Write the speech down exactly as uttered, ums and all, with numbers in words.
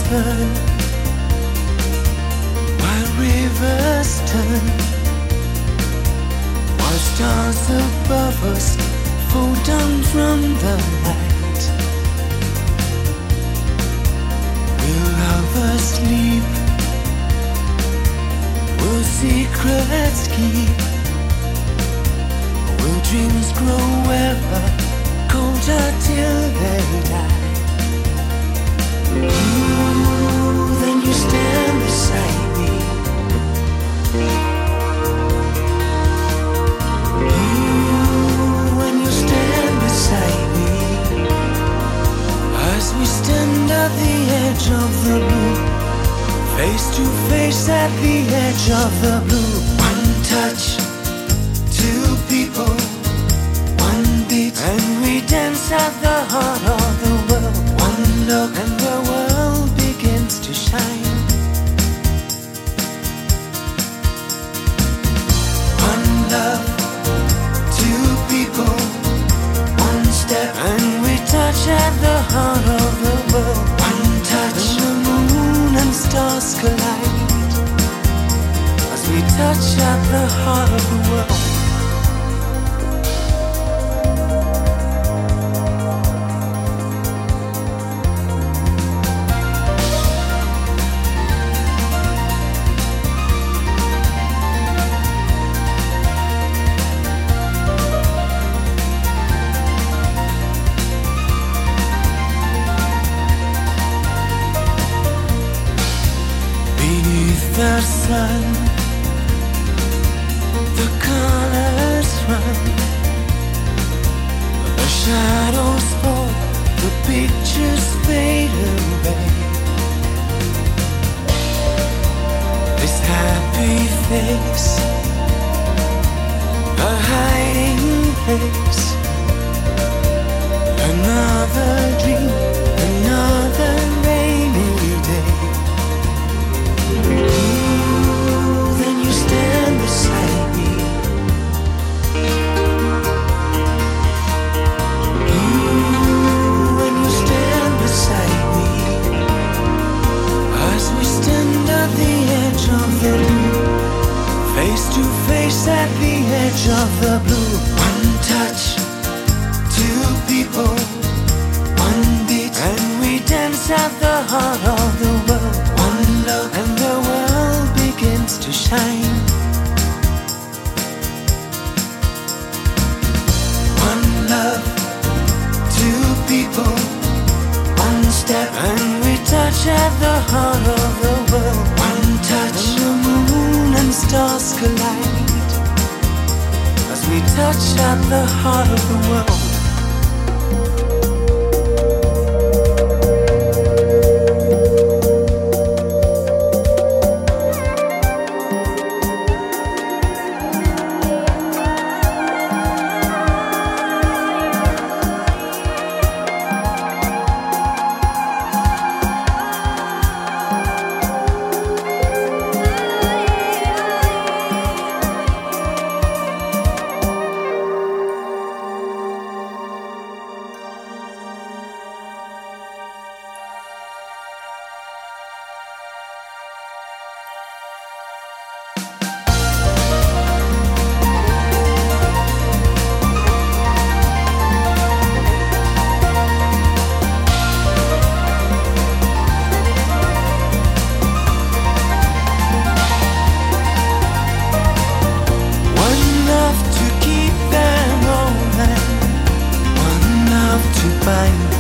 burn, while rivers turn, while stars above us fall down from the light. Will lovers sleep? Will secrets keep? Will dreams grow ever colder till they die? Ooh, then you stand beside me. Ooh, when you stand beside me, as we stand at the edge of the blue, face to face at the edge of the blue. One touch, two people, one beat, and we dance at the heart of the world. One look and the world begins to shine. One love, two people, one step, and we touch at the heart of the world. One touch, and the moon and stars collide as we touch at the heart of the world. The sun, the colors run, the shadows fall, the pictures fade away. This happy face, a hiding place, another dream, another rainy day. Ooh, then you stand beside me. Ooh, when you stand beside me, as we stand at the edge of the blue, face to face at the edge of the blue. One touch, two people, one beat, and we dance at the heart of the world. One look and the world begins to shine. One love, two people, one step, and we touch at the heart of the world. One touch, and the moon and stars collide as we touch at the heart of the world. Find